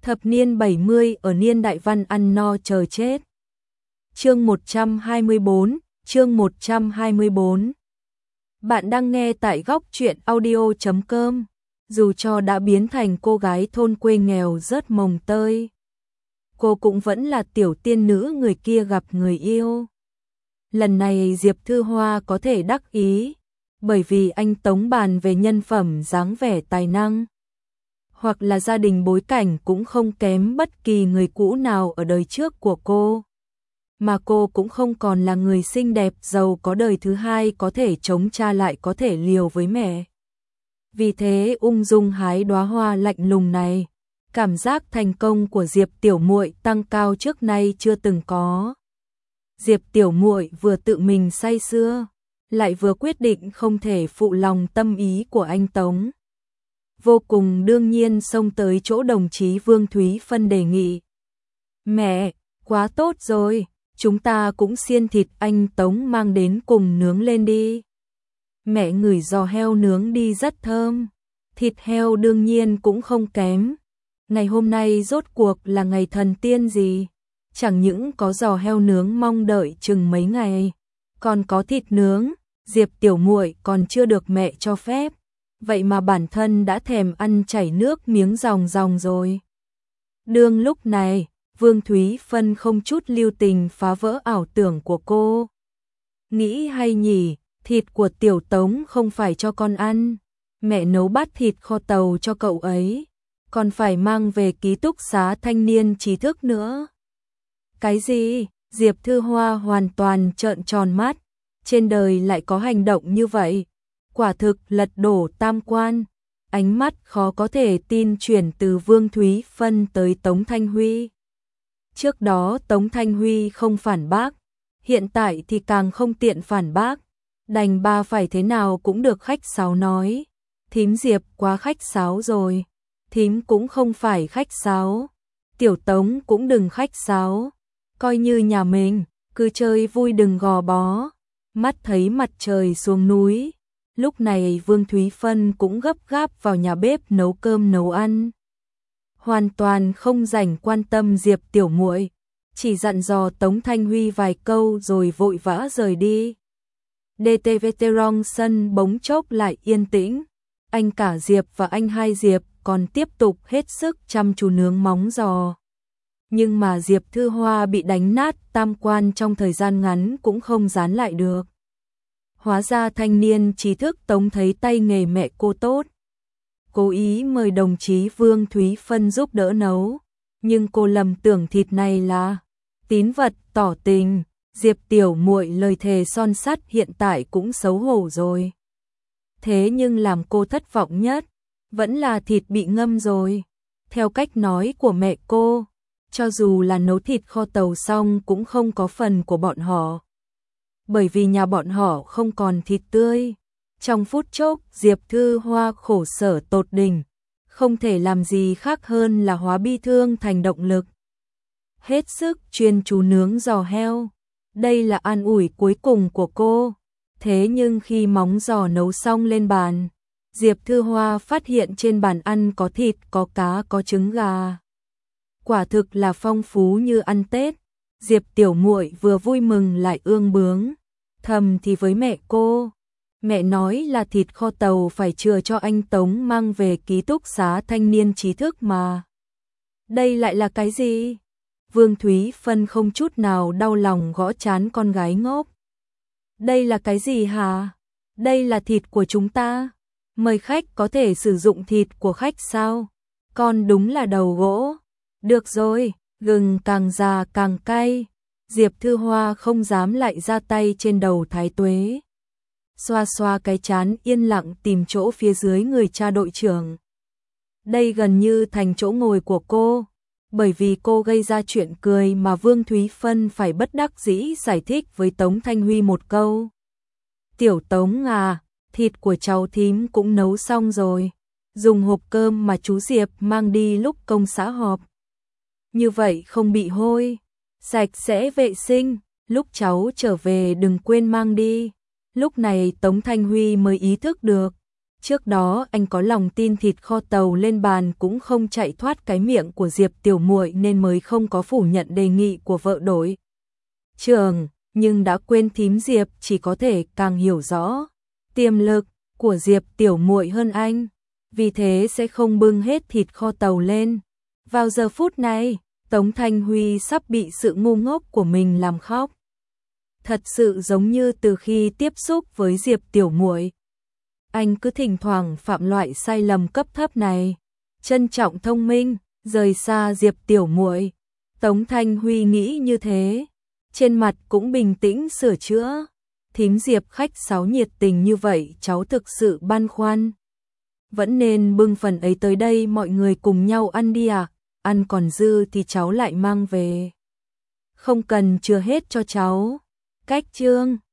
Thập niên 70 ở niên đại văn ăn no chờ chết. Chương 124, chương 124. Bạn đang nghe tại góc truyện audio.com. Dù cho đã biến thành cô gái thôn quê nghèo rớt mồng tơi, cô cũng vẫn là tiểu tiên nữ người kia gặp người yêu. Lần này Diệp Thư Hoa có thể đắc ý, bởi vì anh Tống bàn về nhân phẩm dáng vẻ tài năng, hoặc là gia đình bối cảnh cũng không kém bất kỳ người cũ nào ở đời trước của cô. Mà cô cũng không còn là người xinh đẹp giàu có đời thứ hai có thể chống cha lại có thể liều với mẹ. Vì thế ung dung hái đóa hoa lạnh lùng này, cảm giác thành công của Diệp tiểu muội tăng cao trước nay chưa từng có. Diệp tiểu muội vừa tự mình say sưa, lại vừa quyết định không thể phụ lòng tâm ý của anh Tống. Vô cùng đương nhiên xông tới chỗ đồng chí Vương Thúy Phân đề nghị. Mẹ, quá tốt rồi, chúng ta cũng xiên thịt anh Tống mang đến cùng nướng lên đi. Mẹ ngửi giò heo nướng đi rất thơm, thịt heo đương nhiên cũng không kém. Ngày hôm nay rốt cuộc là ngày thần tiên gì? Chẳng những có giò heo nướng mong đợi chừng mấy ngày, còn có thịt nướng, Diệp tiểu muội còn chưa được mẹ cho phép. Vậy mà bản thân đã thèm ăn chảy nước miếng ròng ròng rồi. Đương lúc này, Vương Thúy Phân không chút lưu tình phá vỡ ảo tưởng của cô. Nghĩ hay nhỉ, thịt của tiểu Tống không phải cho con ăn. Mẹ nấu bát thịt kho tàu cho cậu ấy, còn phải mang về ký túc xá thanh niên trí thức nữa. Cái gì? Diệp Thư Hoa hoàn toàn trợn tròn mắt. Trên đời lại có hành động như vậy. Quả thực lật đổ tam quan. Ánh mắt khó có thể tin chuyển từ Vương Thúy Phân tới Tống Thanh Huy. Trước đó Tống Thanh Huy không phản bác, hiện tại thì càng không tiện phản bác. Đành ba phải thế nào cũng được khách sáo nói. Thím Diệp quá khách sáo rồi. Thím cũng không phải khách sáo. Tiểu Tống cũng đừng khách sáo. Coi như nhà mình, cứ chơi vui đừng gò bó. Mắt thấy mặt trời xuống núi. Lúc này Vương Thúy Phân cũng gấp gáp vào nhà bếp nấu cơm nấu ăn. Hoàn toàn không rảnh quan tâm Diệp tiểu muội, chỉ dặn dò Tống Thanh Huy vài câu rồi vội vã rời đi. DTVT Rong sân bỗng chốc lại yên tĩnh. Anh cả Diệp và anh hai Diệp còn tiếp tục hết sức chăm chú nướng móng giò. Nhưng mà Diệp Thư Hoa bị đánh nát tam quan trong thời gian ngắn cũng không dán lại được. Hóa ra thanh niên trí thức Tống thấy tay nghề mẹ cô tốt, cố ý mời đồng chí Vương Thúy Phân giúp đỡ nấu. Nhưng cô lầm tưởng thịt này là tín vật tỏ tình. Diệp tiểu muội lời thề son sắt hiện tại cũng xấu hổ rồi. Thế nhưng làm cô thất vọng nhất vẫn là thịt bị ngâm rồi. Theo cách nói của mẹ cô, cho dù là nấu thịt kho tàu xong cũng không có phần của bọn họ. Bởi vì nhà bọn họ không còn thịt tươi. Trong phút chốc, Diệp Thư Hoa khổ sở tột đỉnh, không thể làm gì khác hơn là hóa bi thương thành động lực. Hết sức chuyên chú nướng giò heo. Đây là an ủi cuối cùng của cô. Thế nhưng khi móng giò nấu xong lên bàn, Diệp Thư Hoa phát hiện trên bàn ăn có thịt, có cá, có trứng gà. Quả thực là phong phú như ăn Tết. Diệp tiểu muội vừa vui mừng lại ương bướng. Thầm thì với mẹ cô. Mẹ nói là thịt kho tàu phải chừa cho anh Tống mang về ký túc xá thanh niên trí thức mà. Đây lại là cái gì? Vương Thúy Phân không chút nào đau lòng gõ trán con gái ngốc. Đây là cái gì hả? Đây là thịt của chúng ta. Mời khách có thể sử dụng thịt của khách sao? Con đúng là đầu gỗ. Được rồi, gừng càng già càng cay. Diệp Thư Hoa không dám lại ra tay trên đầu Thái Tuế. Xoa xoa cái trán yên lặng tìm chỗ phía dưới người cha đội trưởng. Đây gần như thành chỗ ngồi của cô. Bởi vì cô gây ra chuyện cười mà Vương Thúy Phân phải bất đắc dĩ giải thích với Tống Thanh Huy một câu. Tiểu Tống à, thịt của cháu thím cũng nấu xong rồi. Dùng hộp cơm mà chú Diệp mang đi lúc công xã họp. Như vậy không bị hôi, sạch sẽ vệ sinh, lúc cháu trở về đừng quên mang đi. Lúc này Tống Thanh Huy mới ý thức được, Trước đó anh có lòng tin thịt kho tàu lên bàn cũng không chạy thoát cái miệng của Diệp Tiểu Muội nên mới không có phủ nhận đề nghị của vợ đổi trường, nhưng đã quên thím Diệp chỉ có thể càng hiểu rõ tiềm lực của Diệp Tiểu Muội hơn anh, vì thế sẽ không bưng hết thịt kho tàu lên. Vào giờ phút này, Tống Thanh Huy sắp bị sự ngu ngốc của mình làm khóc. Thật sự giống như từ khi tiếp xúc với Diệp Tiểu Muội, anh cứ thỉnh thoảng phạm loại sai lầm cấp thấp này. Trân trọng thông minh, rời xa Diệp Tiểu Muội. Tống Thanh Huy nghĩ như thế, trên mặt cũng bình tĩnh sửa chữa. Thím Diệp khách sáo nhiệt tình như vậy cháu thực sự băn khoăn. Vẫn nên bưng phần ấy tới đây mọi người cùng nhau ăn đi à, ăn còn dư thì cháu lại mang về. Không cần chừa hết cho cháu. Cách chương